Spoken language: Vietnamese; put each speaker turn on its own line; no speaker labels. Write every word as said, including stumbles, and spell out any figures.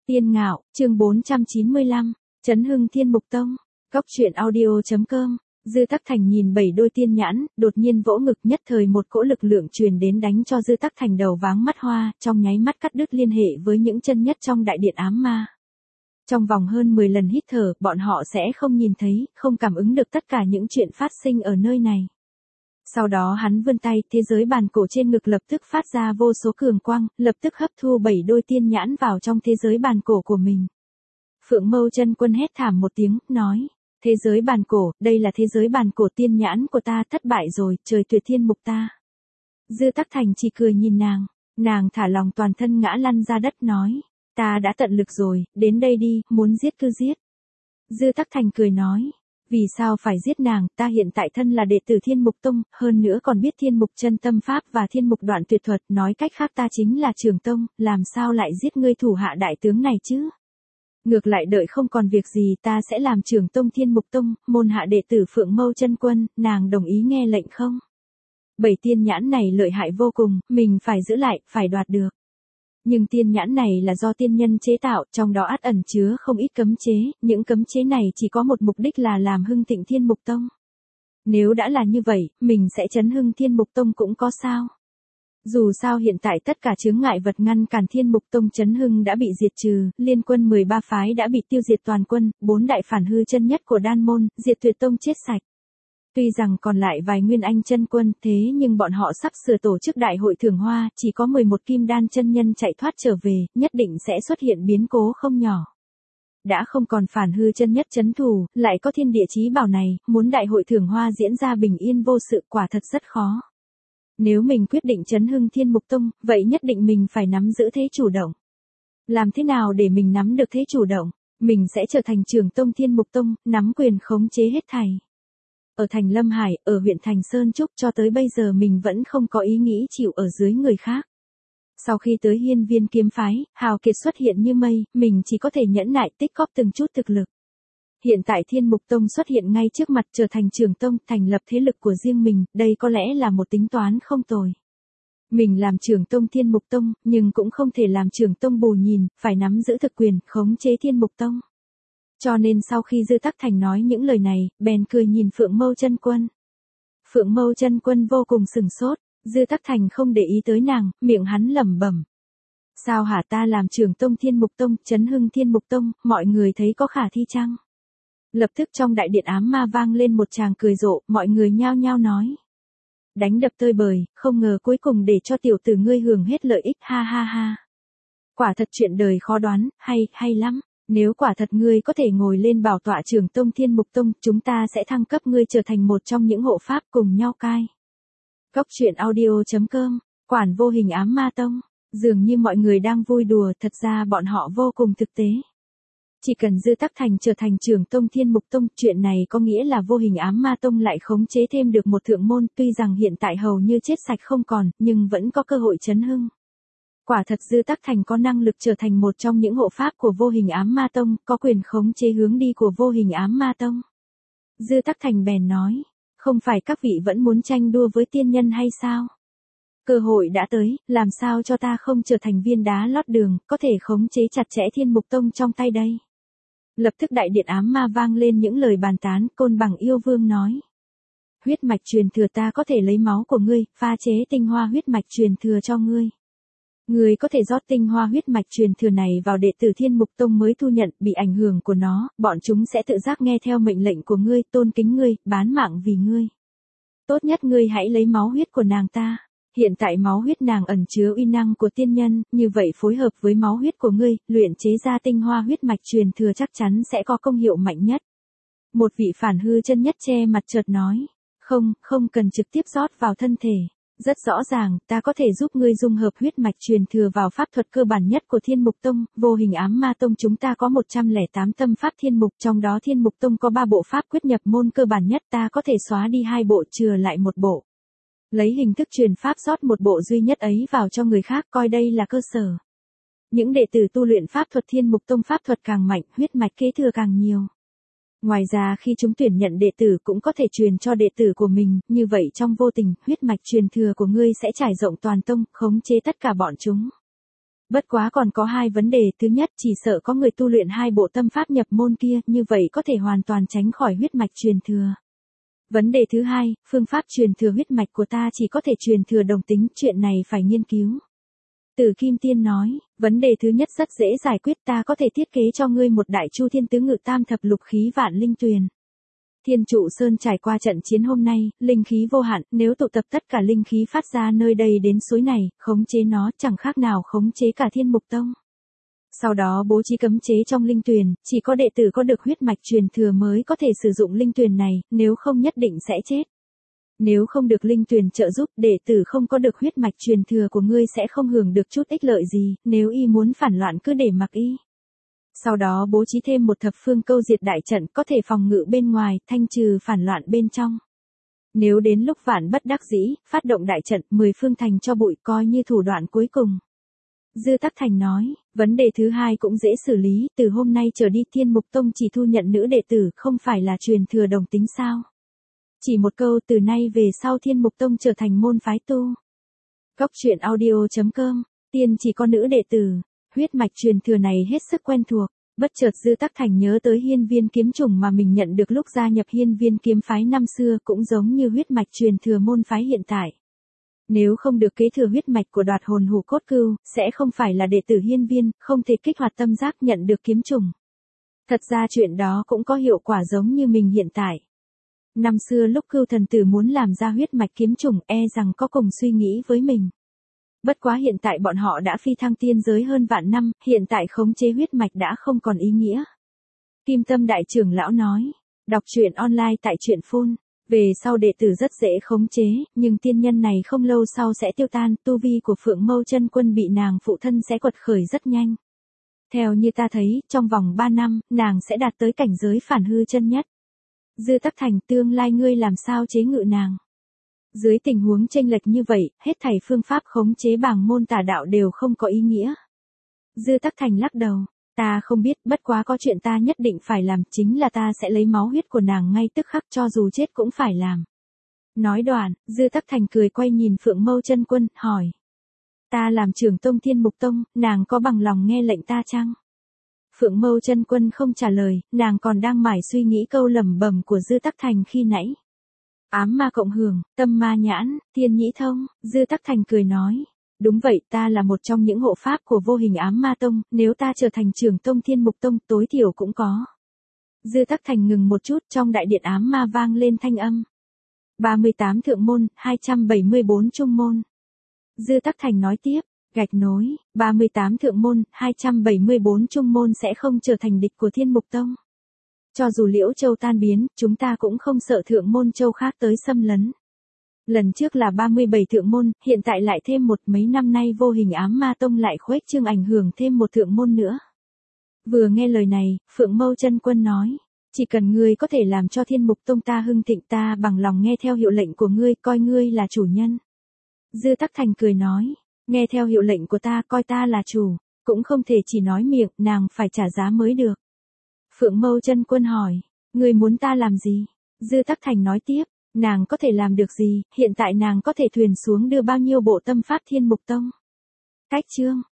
Tiên Ngạo, chương bốn trăm chín mươi lăm, Chấn Hưng Thiên Mục Tông, Cóc truyện audio chấm com. Dư Tắc Thành nhìn bảy đôi tiên nhãn, đột nhiên vỗ ngực, nhất thời một cỗ lực lượng truyền đến đánh cho Dư Tắc Thành đầu váng mắt hoa, trong nháy mắt cắt đứt liên hệ với những chân nhất trong đại điện ám ma. Trong vòng hơn mười lần hít thở, bọn họ sẽ không nhìn thấy, không cảm ứng được tất cả những chuyện phát sinh ở nơi này. Sau đó hắn vươn tay, thế giới bàn cổ trên ngực lập tức phát ra vô số cường quang, lập tức hấp thu bảy đôi tiên nhãn vào trong thế giới bàn cổ của mình. Phượng Mâu Chân Quân hét thảm một tiếng, nói: Thế giới bàn cổ, đây là thế giới bàn cổ, tiên nhãn của ta thất bại rồi, trời tuyệt thiên mục ta. Dư Tắc Thành chỉ cười nhìn nàng, nàng thả lòng toàn thân ngã lăn ra đất nói: Ta đã tận lực rồi, đến đây đi, muốn giết cứ giết. Dư Tắc Thành cười nói: Vì sao phải giết nàng, ta hiện tại thân là đệ tử Thiên Mục Tông, hơn nữa còn biết Thiên Mục chân tâm pháp và Thiên Mục đoạn tuyệt thuật, nói cách khác ta chính là trưởng tông, làm sao lại giết ngươi thủ hạ đại tướng này chứ? Ngược lại đợi không còn việc gì ta sẽ làm trưởng tông Thiên Mục Tông, môn hạ đệ tử Phượng Mâu Chân Quân, nàng đồng ý nghe lệnh không? Bảy tiên nhãn này lợi hại vô cùng, mình phải giữ lại, phải đoạt được. Nhưng tiên nhãn này là do tiên nhân chế tạo, trong đó ắt ẩn chứa không ít cấm chế, những cấm chế này chỉ có một mục đích là làm hưng thịnh Thiên Mục Tông. Nếu đã là như vậy, mình sẽ chấn hưng Thiên Mục Tông cũng có sao. Dù sao hiện tại tất cả chướng ngại vật ngăn cản Thiên Mục Tông chấn hưng đã bị diệt trừ, liên quân mười ba phái đã bị tiêu diệt toàn quân, bốn đại phản hư chân nhất của Đan Môn, Diệt Tuyệt Tông chết sạch. Tuy rằng còn lại vài nguyên anh chân quân, thế nhưng bọn họ sắp sửa tổ chức đại hội thưởng hoa, chỉ có mười một kim đan chân nhân chạy thoát trở về, nhất định sẽ xuất hiện biến cố không nhỏ. Đã không còn phản hư chân nhất chấn thủ, lại có thiên địa chí bảo này, muốn đại hội thưởng hoa diễn ra bình yên vô sự quả thật rất khó. Nếu mình quyết định chấn hưng Thiên Mục Tông, vậy nhất định mình phải nắm giữ thế chủ động. Làm thế nào để mình nắm được thế chủ động? Mình sẽ trở thành trưởng tông Thiên Mục Tông, nắm quyền khống chế hết thảy. Ở thành Lâm Hải, ở huyện thành Sơn Trúc cho tới bây giờ mình vẫn không có ý nghĩ chịu ở dưới người khác. Sau khi tới Hiên Viên kiếm phái, hào kiệt xuất hiện như mây, mình chỉ có thể nhẫn nại tích góp từng chút thực lực. Hiện tại Thiên Mục Tông xuất hiện ngay trước mặt, trở thành trưởng tông, thành lập thế lực của riêng mình, đây có lẽ là một tính toán không tồi. Mình làm trưởng tông Thiên Mục Tông, nhưng cũng không thể làm trưởng tông bù nhìn, phải nắm giữ thực quyền, khống chế Thiên Mục Tông. Cho nên sau khi Dư Tắc Thành nói những lời này, bèn cười nhìn Phượng Mâu Chân Quân. Phượng Mâu Chân Quân vô cùng sừng sốt, Dư Tắc Thành không để ý tới nàng, miệng hắn lẩm bẩm: Sao hả, ta làm trưởng tông Thiên Mục Tông, chấn hưng Thiên Mục Tông, mọi người thấy có khả thi chăng? Lập tức trong đại điện ám ma vang lên một tràng cười rộ, mọi người nhao nhao nói: Đánh đập tơi bời, không ngờ cuối cùng để cho tiểu tử ngươi hưởng hết lợi ích, ha ha ha. Quả thật chuyện đời khó đoán, hay, hay lắm. Nếu quả thật ngươi có thể ngồi lên bảo tọa trưởng tông Thiên Mục Tông, chúng ta sẽ thăng cấp ngươi trở thành một trong những hộ pháp cùng nhau cai. Cóc truyện audio chấm com, quản vô hình ám ma tông. Dường như mọi người đang vui đùa, thật ra bọn họ vô cùng thực tế. Chỉ cần Dư Tắc Thành trở thành trưởng tông Thiên Mục Tông, chuyện này có nghĩa là vô hình ám ma tông lại khống chế thêm được một thượng môn, tuy rằng hiện tại hầu như chết sạch không còn, nhưng vẫn có cơ hội chấn hưng. Quả thật Dư Tắc Thành có năng lực trở thành một trong những hộ pháp của vô hình ám ma tông, có quyền khống chế hướng đi của vô hình ám ma tông. Dư Tắc Thành bèn nói: Không phải các vị vẫn muốn tranh đua với tiên nhân hay sao? Cơ hội đã tới, làm sao cho ta không trở thành viên đá lót đường, có thể khống chế chặt chẽ Thiên Mục Tông trong tay đây. Lập tức đại điện ám ma vang lên những lời bàn tán, Côn Bằng yêu vương nói: Huyết mạch truyền thừa ta có thể lấy máu của ngươi, pha chế tinh hoa huyết mạch truyền thừa cho ngươi. Ngươi có thể rót tinh hoa huyết mạch truyền thừa này vào đệ tử Thiên Mục Tông mới thu nhận, bị ảnh hưởng của nó, bọn chúng sẽ tự giác nghe theo mệnh lệnh của ngươi, tôn kính ngươi, bán mạng vì ngươi. Tốt nhất ngươi hãy lấy máu huyết của nàng ta. Hiện tại máu huyết nàng ẩn chứa uy năng của tiên nhân, như vậy phối hợp với máu huyết của ngươi, luyện chế ra tinh hoa huyết mạch truyền thừa chắc chắn sẽ có công hiệu mạnh nhất. Một vị phản hư chân nhất che mặt chợt nói: Không, không cần trực tiếp rót vào thân thể. Rất rõ ràng, ta có thể giúp ngươi dung hợp huyết mạch truyền thừa vào pháp thuật cơ bản nhất của Thiên Mục Tông, vô hình ám ma tông chúng ta có một trăm lẻ tám tâm pháp thiên mục, trong đó Thiên Mục Tông có ba bộ pháp quyết nhập môn cơ bản nhất, ta có thể xóa đi hai bộ, chừa lại một bộ. Lấy hình thức truyền pháp rót một bộ duy nhất ấy vào cho người khác, coi đây là cơ sở. Những đệ tử tu luyện pháp thuật Thiên Mục Tông pháp thuật càng mạnh, huyết mạch kế thừa càng nhiều. Ngoài ra khi chúng tuyển nhận đệ tử cũng có thể truyền cho đệ tử của mình, như vậy trong vô tình, huyết mạch truyền thừa của ngươi sẽ trải rộng toàn tông, khống chế tất cả bọn chúng. Bất quá còn có hai vấn đề, thứ nhất chỉ sợ có người tu luyện hai bộ tâm pháp nhập môn kia, như vậy có thể hoàn toàn tránh khỏi huyết mạch truyền thừa. Vấn đề thứ hai, phương pháp truyền thừa huyết mạch của ta chỉ có thể truyền thừa đồng tính, chuyện này phải nghiên cứu. Tử Kim Tiên nói, vấn đề thứ nhất rất dễ giải quyết, ta có thể thiết kế cho ngươi một đại chu thiên tứ ngự tam thập lục khí vạn linh tuyền. Thiên Trụ Sơn trải qua trận chiến hôm nay, linh khí vô hạn, nếu tụ tập tất cả linh khí phát ra nơi đây đến suối này, khống chế nó chẳng khác nào khống chế cả Thiên Mục Tông. Sau đó bố trí cấm chế trong linh tuyền, chỉ có đệ tử có được huyết mạch truyền thừa mới có thể sử dụng linh tuyền này, nếu không nhất định sẽ chết. Nếu không được linh tuyền trợ giúp, đệ tử không có được huyết mạch truyền thừa của ngươi sẽ không hưởng được chút ích lợi gì, nếu y muốn phản loạn cứ để mặc y. Sau đó bố trí thêm một thập phương câu diệt đại trận có thể phòng ngự bên ngoài, thanh trừ phản loạn bên trong. Nếu đến lúc vạn bất đắc dĩ, phát động đại trận, mười phương thành cho bụi coi như thủ đoạn cuối cùng. Dư Tắc Thành nói, vấn đề thứ hai cũng dễ xử lý, từ hôm nay trở đi Thiên Mục Tông chỉ thu nhận nữ đệ tử, không phải là truyền thừa đồng tính sao? Chỉ một câu, từ nay về sau Thiên Mục Tông trở thành môn phái tu. Góc truyện audio chấm com, tiên chỉ có nữ đệ tử, huyết mạch truyền thừa này hết sức quen thuộc. Bất chợt Dư Tắc Thành nhớ tới hiên viên kiếm chủng mà mình nhận được lúc gia nhập hiên viên kiếm phái năm xưa, cũng giống như huyết mạch truyền thừa môn phái hiện tại. Nếu không được kế thừa huyết mạch của Đoạt Hồn Hủ Cốt Cừu, sẽ không phải là đệ tử hiên viên, không thể kích hoạt tâm giác nhận được kiếm chủng. Thật ra chuyện đó cũng có hiệu quả giống như mình hiện tại. Năm xưa lúc Cưu thần tử muốn làm ra huyết mạch kiếm chủng, e rằng có cùng suy nghĩ với mình. Bất quá hiện tại bọn họ đã phi thăng tiên giới hơn vạn năm, hiện tại khống chế huyết mạch đã không còn ý nghĩa. Kim Tâm Đại Trưởng Lão nói, đọc truyện online tại truyện phun. Về sau đệ tử rất dễ khống chế, nhưng tiên nhân này không lâu sau sẽ tiêu tan, tu vi của Phượng Mâu Chân Quân bị nàng phụ thân sẽ quật khởi rất nhanh. Theo như ta thấy, trong vòng ba năm, nàng sẽ đạt tới cảnh giới phản hư chân nhất. Dư Tắc Thành, tương lai ngươi làm sao chế ngự nàng? Dưới tình huống chênh lệch như vậy, hết thảy phương pháp khống chế bảng môn tà đạo đều không có ý nghĩa. Dư Tắc Thành lắc đầu, ta không biết, bất quá có chuyện ta nhất định phải làm, chính là ta sẽ lấy máu huyết của nàng ngay tức khắc, cho dù chết cũng phải làm. Nói đoạn, Dư Tắc Thành cười quay nhìn Phượng Mâu Chân Quân, hỏi. Ta làm trưởng tông Thiên Mục Tông, nàng có bằng lòng nghe lệnh ta chăng? Phượng Mâu Chân Quân không trả lời, nàng còn đang mải suy nghĩ câu lẩm bẩm của Dư Tắc Thành khi nãy. Ám ma cộng hưởng, tâm ma nhãn, thiên nhĩ thông, Dư Tắc Thành cười nói. Đúng vậy, ta là một trong những hộ pháp của vô hình ám ma tông, nếu ta trở thành trưởng tông Thiên Mục Tông tối thiểu cũng có. Dư Tắc Thành ngừng một chút, trong đại điện ám ma vang lên thanh âm. ba mươi tám thượng môn, hai trăm bảy mươi bốn trung môn. Dư Tắc Thành nói tiếp, gạch nối, ba mươi tám thượng môn, hai trăm bảy mươi bốn trung môn sẽ không trở thành địch của Thiên Mục Tông. Cho dù Liễu Châu tan biến, chúng ta cũng không sợ thượng môn châu khác tới xâm lấn. Lần trước là ba mươi bảy thượng môn, hiện tại lại thêm một, mấy năm nay vô hình ám ma tông lại khuếch trương ảnh hưởng thêm một thượng môn nữa. Vừa nghe lời này, Phượng Mâu Chân Quân nói, chỉ cần ngươi có thể làm cho Thiên Mục Tông ta hưng thịnh, ta bằng lòng nghe theo hiệu lệnh của ngươi, coi ngươi là chủ nhân. Dư Tắc Thành cười nói, nghe theo hiệu lệnh của ta, coi ta là chủ, cũng không thể chỉ nói miệng, nàng phải trả giá mới được. Phượng Mâu Chân Quân hỏi, ngươi muốn ta làm gì? Dư Tắc Thành nói tiếp, nàng có thể làm được gì, hiện tại nàng có thể thuyền xuống đưa bao nhiêu bộ tâm pháp Thiên Mục Tông. Cách chương